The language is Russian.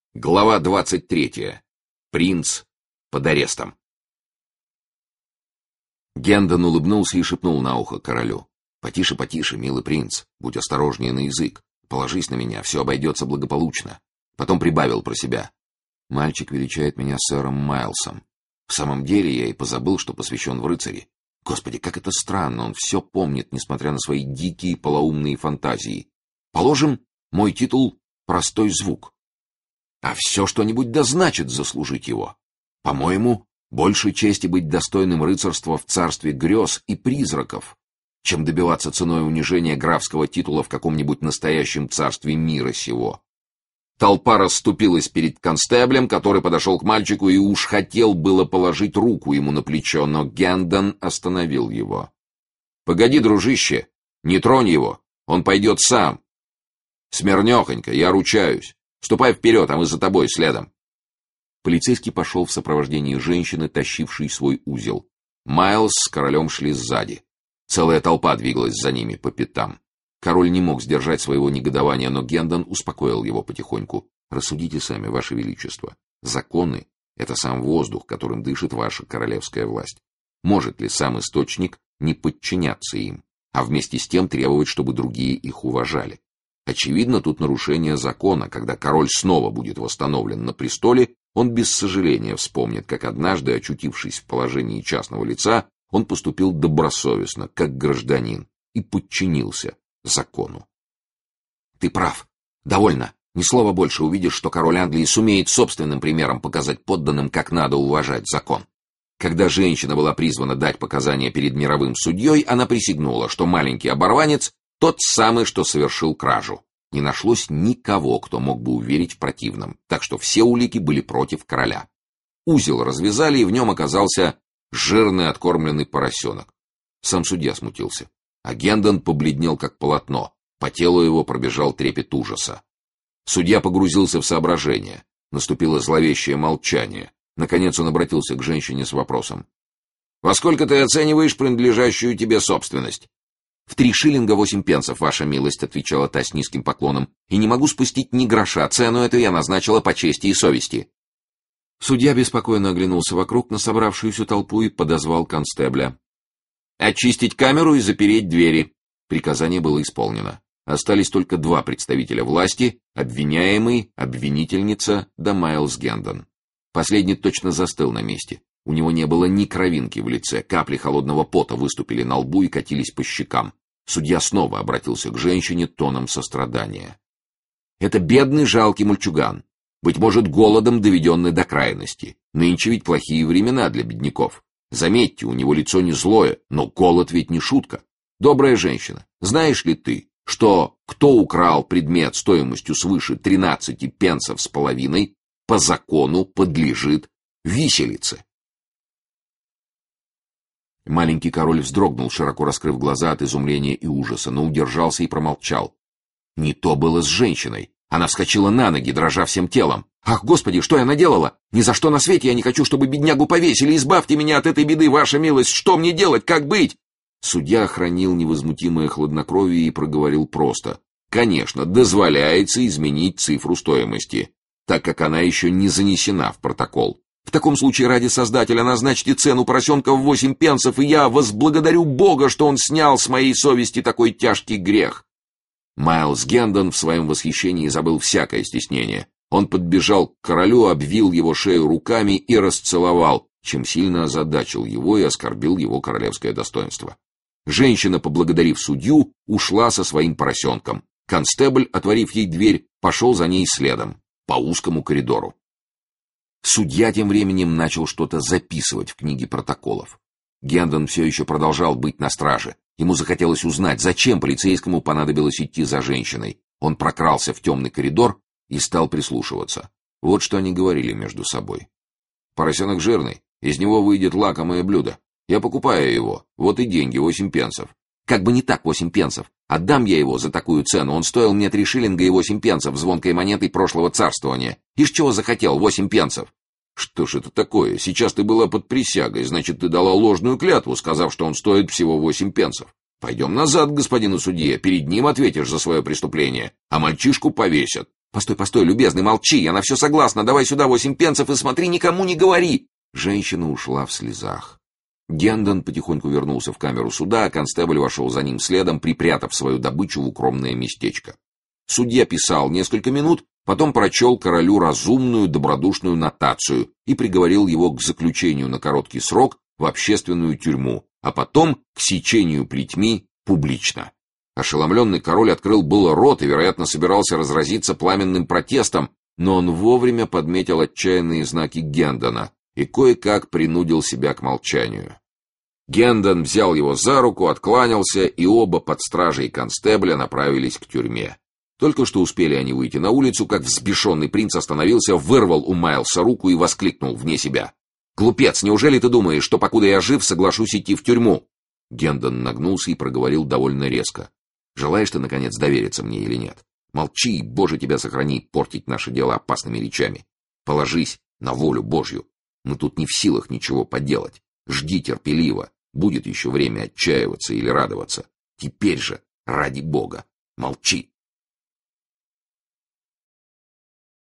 Глава 23. Принц под арестом. Гендон улыбнулся и шепнул на ухо королю: «Потише, потише, милый принц, будь осторожнее на язык, положись на меня, все обойдется благополучно». Потом прибавил про себя: «Мальчик величает меня сэром Майлсом. В самом деле я и позабыл, что посвящен в рыцари. Господи, как это странно, он все помнит, несмотря на свои дикие полоумные фантазии. Положим, мой титул — простой звук. А все что-нибудь да значит заслужить его. По-моему, больше чести быть достойным рыцарства в царстве грез и призраков, чем добиваться ценой унижения графского титула в каком-нибудь настоящем царстве мира сего». Толпа расступилась перед констеблем, который подошел к мальчику и уж хотел было положить руку ему на плечо, но Гендон остановил его. «Погоди, дружище, не тронь его, он пойдет сам. Смирнехонько, я ручаюсь. Ступай вперед, а мы за тобой следом». Полицейский пошел в сопровождении женщины, тащившей свой узел. Майлз с королем шли сзади. Целая толпа двигалась за ними по пятам. Король не мог сдержать своего негодования, но Гендон успокоил его потихоньку. «Рассудите сами, ваше величество. Законы — это сам воздух, которым дышит ваша королевская власть. Может ли сам источник не подчиняться им, а вместе с тем требовать, чтобы другие их уважали? Очевидно, тут нарушение закона. Когда король снова будет восстановлен на престоле, он без сожаления вспомнит, как однажды, очутившись в положении частного лица, он поступил добросовестно, как гражданин, и подчинился закону». «Ты прав. Довольно. Ни слова больше. Увидишь, что король Англии сумеет собственным примером показать подданным, как надо уважать закон». Когда женщина была призвана дать показания перед мировым судьей, она присягнула, что маленький оборванец — тот самый, что совершил кражу. Не нашлось никого, кто мог бы уверить в противном, так что все улики были против короля. Узел развязали, и в нем оказался жирный откормленный поросенок. Сам судья смутился, а Гендон побледнел как полотно, по телу его пробежал трепет ужаса. Судья погрузился в соображения, наступило зловещее молчание. Наконец он обратился к женщине с вопросом: «Во сколько ты оцениваешь принадлежащую тебе собственность?» «В 3 шиллинга 8 пенсов, ваша милость», — отвечала та с низким поклоном, «и не могу спустить ни гроша, цену эту я назначила по чести и совести». Судья беспокойно оглянулся вокруг на собравшуюся толпу и подозвал констебля. «Очистить камеру и запереть двери». Приказание было исполнено. Остались только 2 представителя власти: обвиняемый, обвинительница да Майлз Гендон. Последний точно застыл на месте. У него не было ни кровинки в лице, капли холодного пота выступили на лбу и катились по щекам. Судья снова обратился к женщине тоном сострадания. «Это бедный жалкий мальчуган, быть может, голодом доведенный до крайности. Нынче ведь плохие времена для бедняков. Заметьте, у него лицо не злое, но голод ведь не шутка. Добрая женщина, знаешь ли ты, что кто украл предмет стоимостью свыше 13 пенсов с половиной, по закону подлежит виселице?» Маленький король вздрогнул, широко раскрыв глаза от изумления и ужаса, но удержался и промолчал. Не то было с женщиной. Она вскочила на ноги, дрожа всем телом. «Ах, Господи, что я наделала? Ни за что на свете я не хочу, чтобы беднягу повесили. Избавьте меня от этой беды, ваша милость. Что мне делать? Как быть?» Судья хранил невозмутимое хладнокровие и проговорил просто: «Конечно, дозволяется изменить цифру стоимости, так как она еще не занесена в протокол. В таком случае, ради Создателя, назначьте цену поросенка в 8 пенсов, и я возблагодарю Бога, что он снял с моей совести такой тяжкий грех». Майлз Гендон в своем восхищении забыл всякое стеснение. Он подбежал к королю, обвил его шею руками и расцеловал, чем сильно озадачил его и оскорбил его королевское достоинство. Женщина, поблагодарив судью, ушла со своим поросенком. Констебль, отворив ей дверь, пошел за ней следом, по узкому коридору. Судья тем временем начал что-то записывать в книге протоколов. Гендон все еще продолжал быть на страже. Ему захотелось узнать, зачем полицейскому понадобилось идти за женщиной. Он прокрался в темный коридор и стал прислушиваться. Вот что они говорили между собой. «Поросенок жирный, из него выйдет лакомое блюдо. Я покупаю его, вот и деньги, 8 пенсов». «Как бы не так 8 пенсов. Отдам я его за такую цену. Он стоил мне 3 шиллинга и 8 пенсов звонкой монетой прошлого царствования. Ишь чего захотел, 8 пенсов». «Что ж это такое? Сейчас ты была под присягой, значит, ты дала ложную клятву, сказав, что он стоит всего 8 пенсов. Пойдем назад к господину судье, перед ним ответишь за свое преступление, а мальчишку повесят. «Постой, постой, любезный, молчи, я на все согласна, давай сюда 8 пенсов и смотри, никому не говори!» Женщина ушла в слезах. Гендон потихоньку вернулся в камеру суда, а констебль вошел за ним следом, припрятав свою добычу в укромное местечко. Судья писал несколько минут, потом прочел королю разумную, добродушную нотацию и приговорил его к заключению на короткий срок в общественную тюрьму, а потом к сечению плетьми публично. Ошеломленный король открыл было рот и, вероятно, собирался разразиться пламенным протестом, но он вовремя подметил отчаянные знаки Гендона и кое-как принудил себя к молчанию. Гендон взял его за руку, откланялся, и оба под стражей констебля направились к тюрьме. Только что успели они выйти на улицу, как взбешенный принц остановился, вырвал у Майлса руку и воскликнул вне себя: «Глупец, неужели ты думаешь, что, покуда я жив, соглашусь идти в тюрьму?» Гендон нагнулся и проговорил довольно резко: «Желаешь ты, наконец, довериться мне или нет? Молчи, Боже, тебя сохрани, портить наши дела опасными речами. Положись на волю Божью. Мы тут не в силах ничего поделать. Жди терпеливо. Будет еще время отчаиваться или радоваться. Теперь же, ради Бога, молчи».